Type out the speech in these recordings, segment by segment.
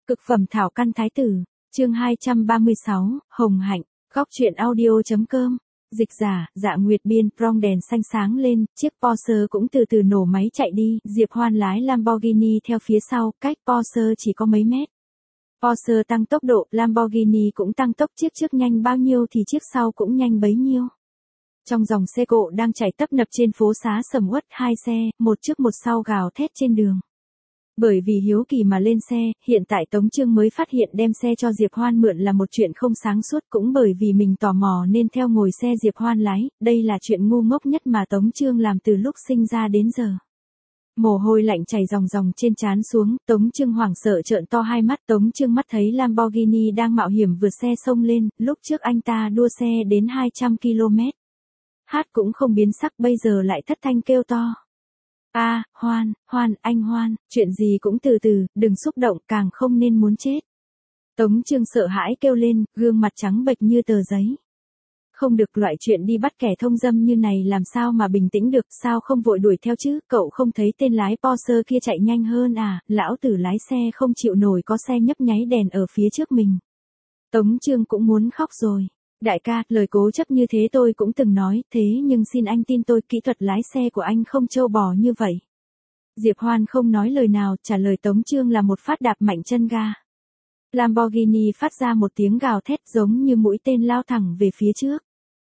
Cực phẩm thảo căn thái tử, chương 236, Hồng Hạnh, góc truyện audio.com, dịch giả, Dạ Nguyệt biên, prong đèn xanh sáng lên, chiếc Porsche cũng từ từ nổ máy chạy đi, Diệp Hoan lái Lamborghini theo phía sau, cách Porsche chỉ có mấy mét. Porsche tăng tốc độ, Lamborghini cũng tăng tốc, chiếc trước nhanh bao nhiêu thì chiếc sau cũng nhanh bấy nhiêu. Trong dòng xe cộ đang chạy tấp nập trên phố xá sầm uất, hai xe, một trước một sau gào thét trên đường. Bởi vì hiếu kỳ mà lên xe, hiện tại Tống Chương mới phát hiện đem xe cho Diệp Hoan mượn là một chuyện không sáng suốt, cũng bởi vì mình tò mò nên theo ngồi xe Diệp Hoan lái, đây là chuyện ngu ngốc nhất mà Tống Chương làm từ lúc sinh ra đến giờ. Mồ hôi lạnh chảy ròng ròng trên trán xuống, Tống Chương hoảng sợ trợn to hai mắt, Tống Chương mắt thấy Lamborghini đang mạo hiểm vượt xe xông lên, lúc trước anh ta đua xe đến 200 km. Hát cũng không biến sắc, bây giờ lại thất thanh kêu to. Hoan, anh Hoan, chuyện gì cũng từ từ, đừng xúc động, càng không nên muốn chết. Tống Chương sợ hãi kêu lên, gương mặt trắng bệch như tờ giấy. Không được, loại chuyện đi bắt kẻ thông dâm như này làm sao mà bình tĩnh được, sao không vội đuổi theo chứ, cậu không thấy tên lái Porsche kia chạy nhanh hơn à, lão tử lái xe không chịu nổi có xe nhấp nháy đèn ở phía trước mình. Tống Chương cũng muốn khóc rồi. Đại ca, lời cố chấp như thế tôi cũng từng nói, thế nhưng xin anh tin tôi, kỹ thuật lái xe của anh không trâu bò như vậy. Diệp Hoan không nói lời nào, trả lời Tống Chương là một phát đạp mạnh chân ga. Lamborghini phát ra một tiếng gào thét giống như mũi tên lao thẳng về phía trước.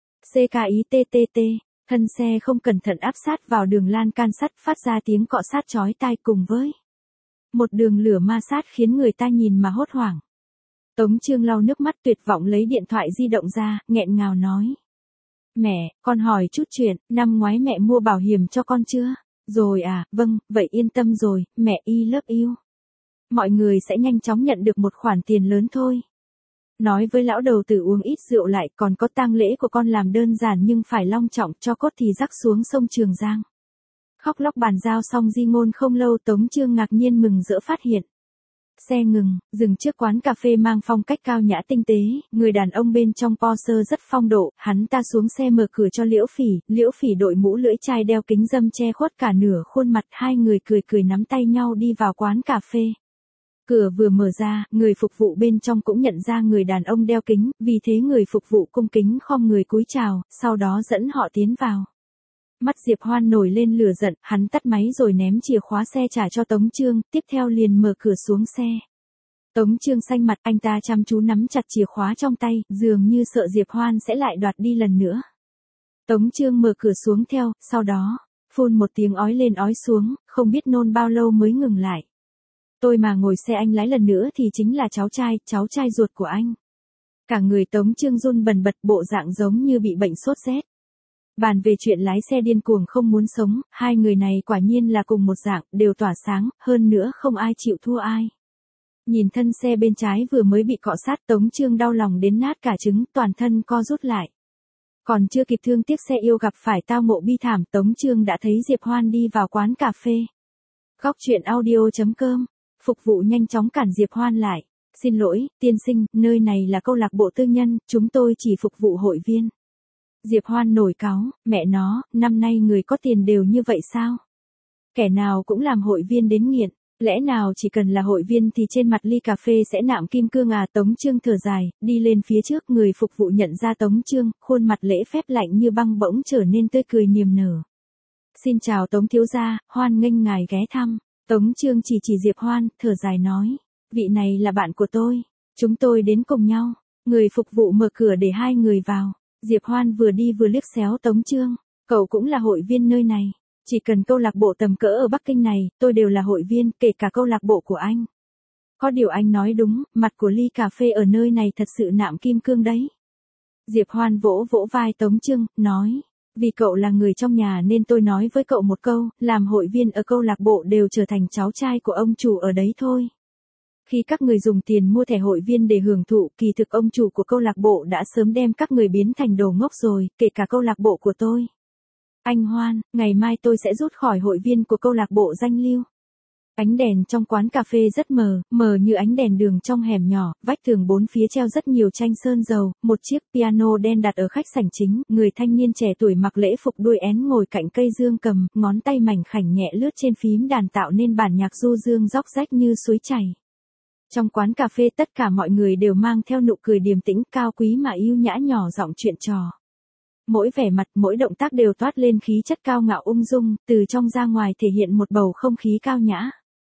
CKITTT, thân xe không cẩn thận áp sát vào đường lan can sắt, phát ra tiếng cọ sát chói tai cùng với một đường lửa ma sát khiến người ta nhìn mà hốt hoảng. Tống Chương lau nước mắt tuyệt vọng lấy điện thoại di động ra, nghẹn ngào nói. Mẹ, con hỏi chút chuyện, năm ngoái mẹ mua bảo hiểm cho con chưa? Rồi à, vâng, vậy yên tâm rồi, mẹ I love you. Mọi người sẽ nhanh chóng nhận được một khoản tiền lớn thôi. Nói với lão đầu tử uống ít rượu lại, còn có tang lễ của con làm đơn giản nhưng phải long trọng, cho cốt thì rắc xuống sông Trường Giang. Khóc lóc bàn giao xong di ngôn không lâu, Tống Chương ngạc nhiên mừng rỡ phát hiện. Xe ngừng, dừng trước quán cà phê mang phong cách cao nhã tinh tế, người đàn ông bên trong Porsche rất phong độ, hắn ta xuống xe mở cửa cho Liễu Phỉ đội mũ lưỡi chai đeo kính râm che khuất cả nửa khuôn mặt, hai người cười cười nắm tay nhau đi vào quán cà phê. Cửa vừa mở ra, người phục vụ bên trong cũng nhận ra người đàn ông đeo kính, vì thế người phục vụ cung kính khom người cúi chào, sau đó dẫn họ tiến vào. Mắt Diệp Hoan nổi lên lửa giận, hắn tắt máy rồi ném chìa khóa xe trả cho Tống Chương, tiếp theo liền mở cửa xuống xe. Tống Chương xanh mặt, anh ta chăm chú nắm chặt chìa khóa trong tay, dường như sợ Diệp Hoan sẽ lại đoạt đi lần nữa. Tống Chương mở cửa xuống theo, sau đó, phun một tiếng ói lên ói xuống, không biết nôn bao lâu mới ngừng lại. Tôi mà ngồi xe anh lái lần nữa thì chính là cháu trai ruột của anh. Cả người Tống Chương run bần bật, bộ dạng giống như bị bệnh sốt rét. Bàn về chuyện lái xe điên cuồng không muốn sống, hai người này quả nhiên là cùng một dạng, đều tỏa sáng, hơn nữa không ai chịu thua ai. Nhìn thân xe bên trái vừa mới bị cọ sát, Tống Chương đau lòng đến nát cả trứng, toàn thân co rút lại. Còn chưa kịp thương tiếc xe yêu gặp phải tao ngộ bi thảm, Tống Chương đã thấy Diệp Hoan đi vào quán cà phê. Góc truyện audio.com, phục vụ nhanh chóng cản Diệp Hoan lại. Xin lỗi, tiên sinh, nơi này là câu lạc bộ tư nhân, chúng tôi chỉ phục vụ hội viên. Diệp Hoan nổi cáu, mẹ nó, năm nay người có tiền đều như vậy sao? Kẻ nào cũng làm hội viên đến nghiện, lẽ nào chỉ cần là hội viên thì trên mặt ly cà phê sẽ nạm kim cương à? Tống Chương thở dài, đi lên phía trước, người phục vụ nhận ra Tống Chương, khuôn mặt lễ phép lạnh như băng bỗng trở nên tươi cười niềm nở. Xin chào Tống thiếu gia, hoan nghênh ngài ghé thăm. Tống Chương chỉ Diệp Hoan, thở dài nói, vị này là bạn của tôi, chúng tôi đến cùng nhau. Người phục vụ mở cửa để hai người vào. Diệp Hoan vừa đi vừa liếc xéo Tống Chương, cậu cũng là hội viên nơi này, chỉ cần câu lạc bộ tầm cỡ ở Bắc Kinh này, tôi đều là hội viên, kể cả câu lạc bộ của anh. Có điều anh nói đúng, mặt của ly cà phê ở nơi này thật sự nạm kim cương đấy. Diệp Hoan vỗ vỗ vai Tống Chương, nói, vì cậu là người trong nhà nên tôi nói với cậu một câu, làm hội viên ở câu lạc bộ đều trở thành cháu trai của ông chủ ở đấy thôi. Khi các người dùng tiền mua thẻ hội viên để hưởng thụ, kỳ thực ông chủ của câu lạc bộ đã sớm đem các người biến thành đồ ngốc rồi, kể cả câu lạc bộ của tôi. Anh Hoan, ngày mai tôi sẽ rút khỏi hội viên của câu lạc bộ danh lưu. Ánh đèn trong quán cà phê rất mờ như ánh đèn đường trong hẻm nhỏ, vách tường bốn phía treo rất nhiều tranh sơn dầu, một chiếc piano đen đặt ở khách sảnh chính, người thanh niên trẻ tuổi mặc lễ phục đuôi én ngồi cạnh cây dương cầm, ngón tay mảnh khảnh nhẹ lướt trên phím đàn tạo nên bản nhạc du dương róc rách như suối chảy. Trong quán cà phê tất cả mọi người đều mang theo nụ cười điềm tĩnh cao quý mà yêu nhã nhỏ giọng chuyện trò. Mỗi vẻ mặt, mỗi động tác đều toát lên khí chất cao ngạo ung dung, từ trong ra ngoài thể hiện một bầu không khí cao nhã.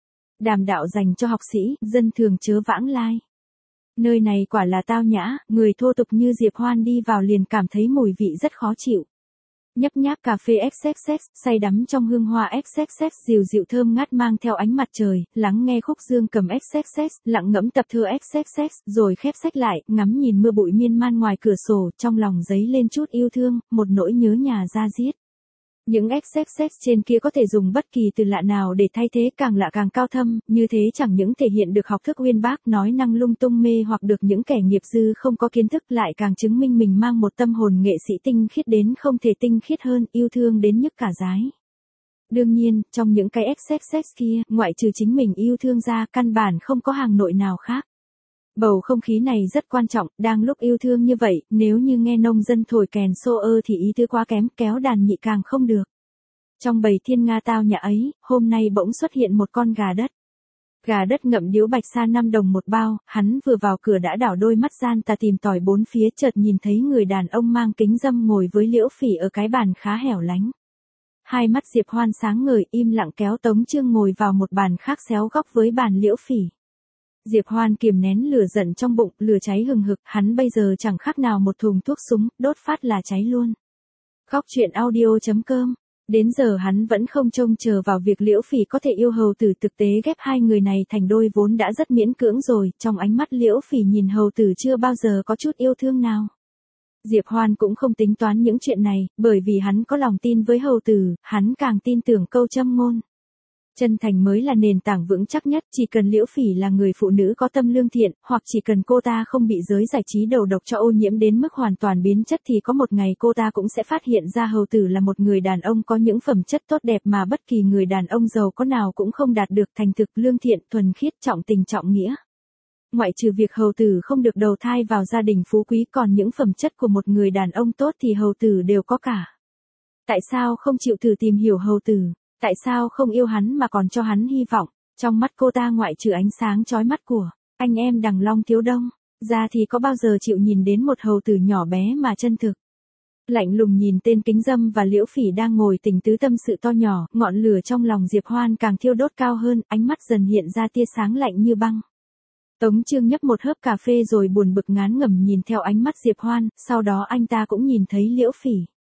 Đàm đạo dành cho học sĩ, dân thường chớ vãng lai. Nơi này quả là tao nhã, người thô tục như Diệp Hoan đi vào liền cảm thấy mùi vị rất khó chịu. Nhấp nháp cà phê XXX, say đắm trong hương hoa XXX dịu dịu thơm ngát mang theo ánh mặt trời, lắng nghe khúc dương cầm XXX, lặng ngẫm tập thơ XXX, rồi khép sách lại, ngắm nhìn mưa bụi miên man ngoài cửa sổ, trong lòng dấy lên chút yêu thương, một nỗi nhớ nhà da diết. Những XXX trên kia có thể dùng bất kỳ từ lạ nào để thay thế, càng lạ càng cao thâm, như thế chẳng những thể hiện được học thức uyên bác nói năng lung tung mê hoặc được những kẻ nghiệp dư không có kiến thức, lại càng chứng minh mình mang một tâm hồn nghệ sĩ tinh khiết đến không thể tinh khiết hơn, yêu thương đến nhức cả dái. Đương nhiên, trong những cái XXX kia, ngoại trừ chính mình yêu thương ra, căn bản không có hàng nội nào khác. Bầu không khí này rất quan trọng, đang lúc yêu thương như vậy, nếu như nghe nông dân thổi kèn xô ơ thì ý tứ quá kém, kéo đàn nhị càng không được. Trong bầy thiên nga tao nhã ấy, hôm nay bỗng xuất hiện một con gà đất. Gà đất ngậm điếu bạch sa 5 đồng một bao, hắn vừa vào cửa đã đảo đôi mắt gian tà tìm tòi bốn phía, chợt nhìn thấy người đàn ông mang kính râm ngồi với Liễu Phỉ ở cái bàn khá hẻo lánh. Hai mắt Diệp Hoan sáng ngời, im lặng kéo Tống Chương ngồi vào một bàn khác xéo góc với bàn Liễu Phỉ. Diệp Hoan kiềm nén lửa giận trong bụng, lửa cháy hừng hực, hắn bây giờ chẳng khác nào một thùng thuốc súng, đốt phát là cháy luôn. Góc truyện audio.com. Đến giờ hắn vẫn không trông chờ vào việc Liễu Phỉ có thể yêu hầu tử, thực tế ghép hai người này thành đôi vốn đã rất miễn cưỡng rồi, trong ánh mắt Liễu Phỉ nhìn hầu tử chưa bao giờ có chút yêu thương nào. Diệp Hoan cũng không tính toán những chuyện này, bởi vì hắn có lòng tin với hầu tử, hắn càng tin tưởng câu châm ngôn. Chân thành mới là nền tảng vững chắc nhất, chỉ cần Liễu Phỉ là người phụ nữ có tâm lương thiện, hoặc chỉ cần cô ta không bị giới giải trí đầu độc cho ô nhiễm đến mức hoàn toàn biến chất thì có một ngày cô ta cũng sẽ phát hiện ra hầu tử là một người đàn ông có những phẩm chất tốt đẹp mà bất kỳ người đàn ông giàu có nào cũng không đạt được, thành thực, lương thiện, thuần khiết, trọng tình trọng nghĩa. Ngoại trừ việc hầu tử không được đầu thai vào gia đình phú quý, còn những phẩm chất của một người đàn ông tốt thì hầu tử đều có cả. Tại sao không chịu thử tìm hiểu hầu tử? Tại sao không yêu hắn mà còn cho hắn hy vọng? Trong mắt cô ta ngoại trừ ánh sáng chói mắt của anh em Đằng Long Thiếu Đông ra thì có bao giờ chịu nhìn đến một hầu tử nhỏ bé mà chân thực. Lạnh lùng nhìn tên kính dâm và Liễu Phỉ đang ngồi tình tứ tâm sự to nhỏ, ngọn lửa trong lòng Diệp Hoan càng thiêu đốt cao hơn, ánh mắt dần hiện ra tia sáng lạnh như băng. Tống Chương nhấp một hớp cà phê rồi buồn bực ngán ngẩm nhìn theo ánh mắt Diệp Hoan, sau đó anh ta cũng nhìn thấy Liễu Phỉ.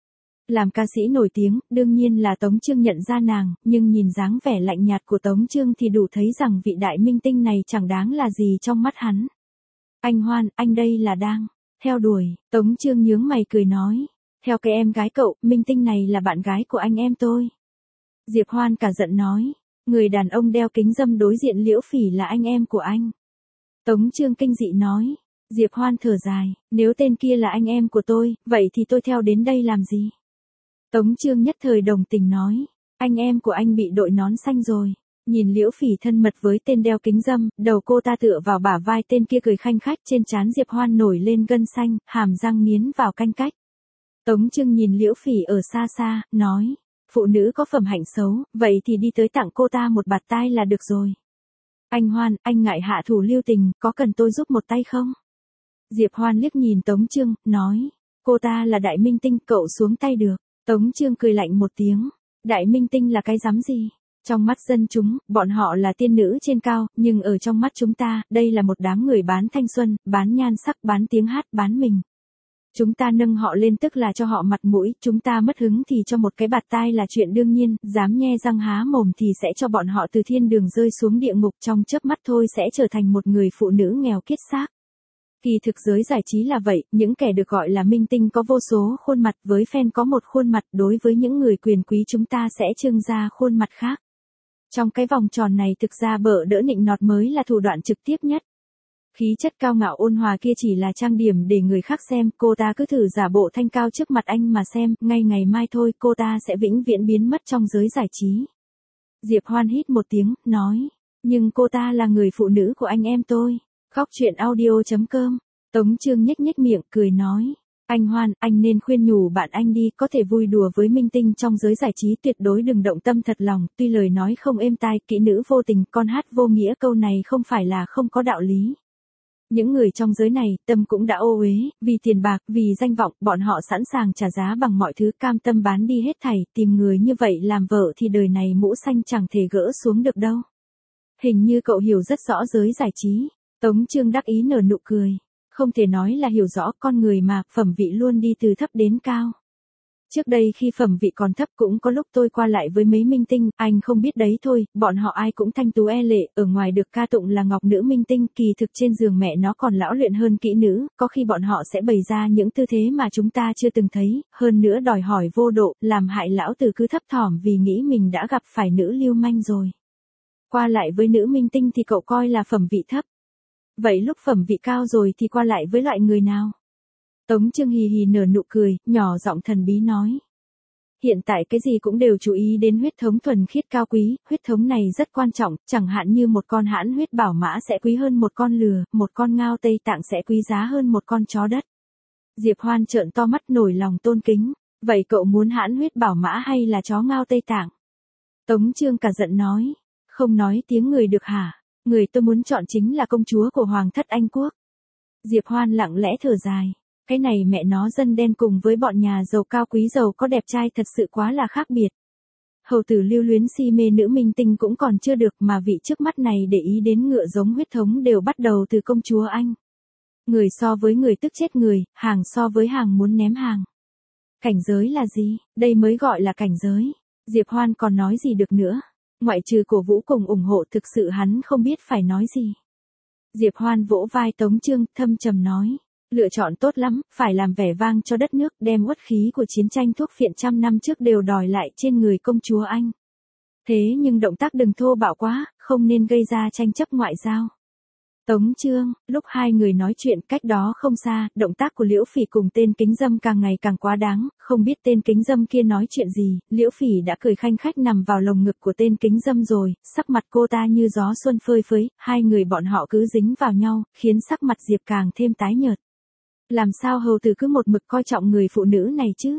Làm ca sĩ nổi tiếng, đương nhiên là Tống Chương nhận ra nàng, nhưng nhìn dáng vẻ lạnh nhạt của Tống Chương thì đủ thấy rằng vị đại minh tinh này chẳng đáng là gì trong mắt hắn. Anh Hoan, anh đây là đang theo đuổi. Tống Chương nhướng mày cười nói. Theo cái em gái cậu, minh tinh này là bạn gái của anh em tôi. Diệp Hoan cả giận nói. Người đàn ông đeo kính râm đối diện Liễu Phỉ là anh em của anh. Tống Chương kinh dị nói. Diệp Hoan thở dài. Nếu tên kia là anh em của tôi, vậy thì tôi theo đến đây làm gì? Tống Chương nhất thời đồng tình nói. Anh em của anh bị đội nón xanh rồi. Nhìn Liễu Phỉ thân mật với tên đeo kính râm, đầu cô ta tựa vào bả vai tên kia cười khanh khách, trên trán Diệp Hoan nổi lên gân xanh, hàm răng nghiến vào canh cách. Tống Chương nhìn Liễu Phỉ ở xa xa, nói. Phụ nữ có phẩm hạnh xấu, vậy thì đi tới tặng cô ta một bạt tai là được rồi. Anh Hoan, anh ngại hạ thủ lưu tình, có cần tôi giúp một tay không? Diệp Hoan liếc nhìn Tống Chương, nói. Cô ta là đại minh tinh, cậu xuống tay được. Tống Chương cười lạnh một tiếng. Đại minh tinh là cái rắm gì? Trong mắt dân chúng, bọn họ là tiên nữ trên cao, nhưng ở trong mắt chúng ta, đây là một đám người bán thanh xuân, bán nhan sắc, bán tiếng hát, bán mình. Chúng ta nâng họ lên tức là cho họ mặt mũi, chúng ta mất hứng thì cho một cái bạt tai là chuyện đương nhiên, dám nhe răng há mồm thì sẽ cho bọn họ từ thiên đường rơi xuống địa ngục, trong chớp mắt thôi sẽ trở thành một người phụ nữ nghèo kiết xác. Kỳ thực giới giải trí là vậy, những kẻ được gọi là minh tinh có vô số khuôn mặt, với fan có một khuôn mặt, đối với những người quyền quý chúng ta sẽ trưng ra khuôn mặt khác. Trong cái vòng tròn này thực ra bợ đỡ nịnh nọt mới là thủ đoạn trực tiếp nhất. Khí chất cao ngạo ôn hòa kia chỉ là trang điểm để người khác xem, cô ta cứ thử giả bộ thanh cao trước mặt anh mà xem, ngay ngày mai thôi cô ta sẽ vĩnh viễn biến mất trong giới giải trí. Diệp Hoan hít một tiếng, nói, nhưng cô ta là người phụ nữ của anh em tôi. Góc truyện audio.com. Tống Chương nhếch nhếch miệng, cười nói. Anh Hoan, anh nên khuyên nhủ bạn anh đi, có thể vui đùa với minh tinh trong giới giải trí, tuyệt đối đừng động tâm thật lòng, tuy lời nói không êm tai, kỹ nữ vô tình, con hát vô nghĩa, câu này không phải là không có đạo lý. Những người trong giới này, tâm cũng đã ô uế, vì tiền bạc, vì danh vọng, bọn họ sẵn sàng trả giá bằng mọi thứ, cam tâm bán đi hết thảy, tìm người như vậy làm vợ thì đời này mũ xanh chẳng thể gỡ xuống được đâu. Hình như cậu hiểu rất rõ giới giải trí. Tống Chương đắc ý nở nụ cười. Không thể nói là hiểu rõ, con người mà, phẩm vị luôn đi từ thấp đến cao. Trước đây khi phẩm vị còn thấp cũng có lúc tôi qua lại với mấy minh tinh, anh không biết đấy thôi, bọn họ ai cũng thanh tú e lệ, ở ngoài được ca tụng là ngọc nữ minh tinh, kỳ thực trên giường mẹ nó còn lão luyện hơn kỹ nữ, có khi bọn họ sẽ bày ra những tư thế mà chúng ta chưa từng thấy, hơn nữa đòi hỏi vô độ, làm hại lão tử cứ thấp thỏm vì nghĩ mình đã gặp phải nữ lưu manh rồi. Qua lại với nữ minh tinh thì cậu coi là phẩm vị thấp. Vậy lúc phẩm vị cao rồi thì qua lại với loại người nào? Tống Chương hì hì nở nụ cười, nhỏ giọng thần bí nói. Hiện tại cái gì cũng đều chú ý đến huyết thống thuần khiết cao quý, huyết thống này rất quan trọng, chẳng hạn như một con hãn huyết bảo mã sẽ quý hơn một con lừa, một con ngao Tây Tạng sẽ quý giá hơn một con chó đất. Diệp Hoan trợn to mắt nổi lòng tôn kính, vậy cậu muốn hãn huyết bảo mã hay là chó ngao Tây Tạng? Tống Chương cả giận nói, không nói tiếng người được hả? Người tôi muốn chọn chính là công chúa của Hoàng thất Anh Quốc. Diệp Hoan lặng lẽ thở dài. Cái này mẹ nó dân đen cùng với bọn nhà giàu cao quý giàu có đẹp trai thật sự quá là khác biệt. Hầu tử lưu luyến si mê nữ minh tinh cũng còn chưa được mà vị trước mắt này để ý đến ngựa giống huyết thống đều bắt đầu từ công chúa Anh. Người so với người tức chết người, hàng so với hàng muốn ném hàng. Cảnh giới là gì? Đây mới gọi là cảnh giới. Diệp Hoan còn nói gì được nữa? Ngoại trừ cổ vũ cùng ủng hộ thực sự hắn không biết phải nói gì. Diệp Hoan vỗ vai Tống Chương, thâm trầm nói. Lựa chọn tốt lắm, phải làm vẻ vang cho đất nước, đem uất khí của chiến tranh thuốc phiện trăm năm trước đều đòi lại trên người công chúa Anh. Thế nhưng động tác đừng thô bạo quá, không nên gây ra tranh chấp ngoại giao. Tống Chương, lúc hai người nói chuyện cách đó không xa, động tác của Liễu Phỉ cùng tên kính dâm càng ngày càng quá đáng, không biết tên kính dâm kia nói chuyện gì, Liễu Phỉ đã cười khanh khách nằm vào lồng ngực của tên kính dâm rồi, sắc mặt cô ta như gió xuân phơi phới, hai người bọn họ cứ dính vào nhau, khiến sắc mặt Diệp càng thêm tái nhợt. Làm sao hầu tử cứ một mực coi trọng người phụ nữ này chứ?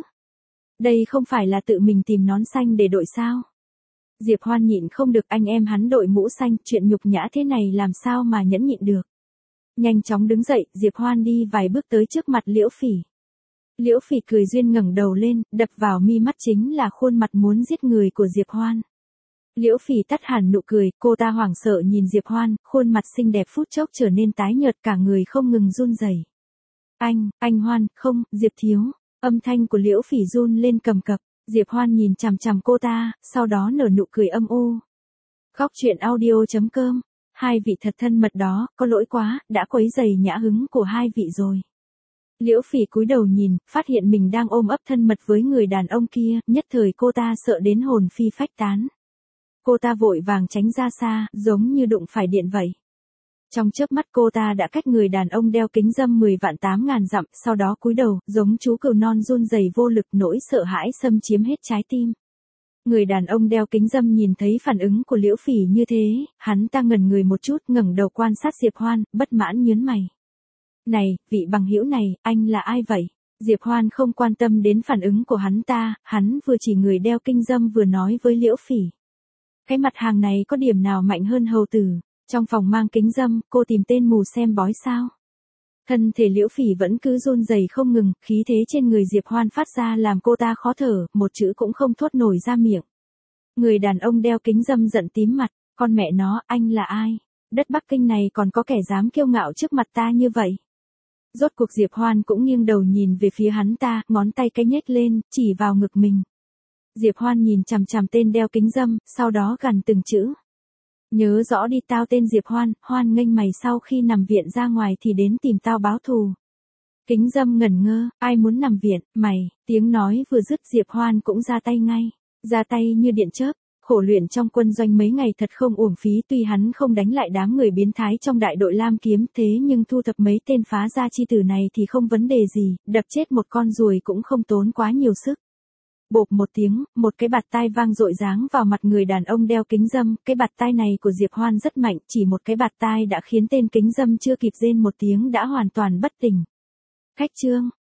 Đây không phải là tự mình tìm nón xanh để đội sao? Diệp Hoan nhịn không được, anh em hắn đội mũ xanh, chuyện nhục nhã thế này làm sao mà nhẫn nhịn được. Nhanh chóng đứng dậy, Diệp Hoan đi vài bước tới trước mặt Liễu Phỉ. Liễu Phỉ cười duyên ngẩng đầu lên, đập vào mi mắt chính là khuôn mặt muốn giết người của Diệp Hoan. Liễu Phỉ tắt hẳn nụ cười, cô ta hoảng sợ nhìn Diệp Hoan, khuôn mặt xinh đẹp phút chốc trở nên tái nhợt, cả người không ngừng run rẩy. Anh Hoan, không, Diệp thiếu. Âm thanh của Liễu Phỉ run lên cầm cập. Diệp Hoan nhìn chằm chằm cô ta, sau đó nở nụ cười âm u. Góc truyện audio.com. Hai vị thật thân mật đó, có lỗi quá, đã quấy rầy nhã hứng của hai vị rồi. Liễu Phỉ cúi đầu nhìn, phát hiện mình đang ôm ấp thân mật với người đàn ông kia, nhất thời cô ta sợ đến hồn phi phách tán. Cô ta vội vàng tránh ra xa, giống như đụng phải điện vậy. Trong chớp mắt cô ta đã cách người đàn ông đeo kính dâm 10 vạn 8 ngàn dặm, sau đó cúi đầu, giống chú cừu non run rẩy vô lực, nỗi sợ hãi xâm chiếm hết trái tim. Người đàn ông đeo kính dâm nhìn thấy phản ứng của Liễu Phỉ như thế, hắn ta ngẩn người một chút, ngẩng đầu quan sát Diệp Hoan, bất mãn nhướng mày. Này, vị bằng hữu này, anh là ai vậy? Diệp Hoan không quan tâm đến phản ứng của hắn ta, hắn vừa chỉ người đeo kính dâm vừa nói với Liễu Phỉ. Cái mặt hàng này có điểm nào mạnh hơn hầu tử? Trong phòng mang kính dâm, cô tìm tên mù xem bói sao? Thân thể Liễu Phỉ vẫn cứ run rẩy không ngừng, khí thế trên người Diệp Hoan phát ra làm cô ta khó thở, một chữ cũng không thốt nổi ra miệng. Người đàn ông đeo kính dâm giận tím mặt, con mẹ nó, anh là ai? Đất Bắc Kinh này còn có kẻ dám kiêu ngạo trước mặt ta như vậy? Rốt cuộc Diệp Hoan cũng nghiêng đầu nhìn về phía hắn ta, ngón tay cái nhếch lên, chỉ vào ngực mình. Diệp Hoan nhìn chằm chằm tên đeo kính dâm, sau đó gằn từng chữ. Nhớ rõ đi, tao tên Diệp Hoan, hoan nghênh mày sau khi nằm viện ra ngoài thì đến tìm tao báo thù. Kính dâm ngẩn ngơ, ai muốn nằm viện, mày, tiếng nói vừa dứt Diệp Hoan cũng ra tay ngay, ra tay như điện chớp, khổ luyện trong quân doanh mấy ngày thật không uổng phí, tuy hắn không đánh lại đám người biến thái trong đại đội Lam Kiếm, thế nhưng thu thập mấy tên phá gia chi tử này thì không vấn đề gì, đập chết một con ruồi cũng không tốn quá nhiều sức. Bộp một tiếng, một cái bạt tai vang dội giáng vào mặt người đàn ông đeo kính dâm, cái bạt tai này của Diệp Hoan rất mạnh, chỉ một cái bạt tai đã khiến tên kính dâm chưa kịp rên một tiếng đã hoàn toàn bất tỉnh. Khách trương,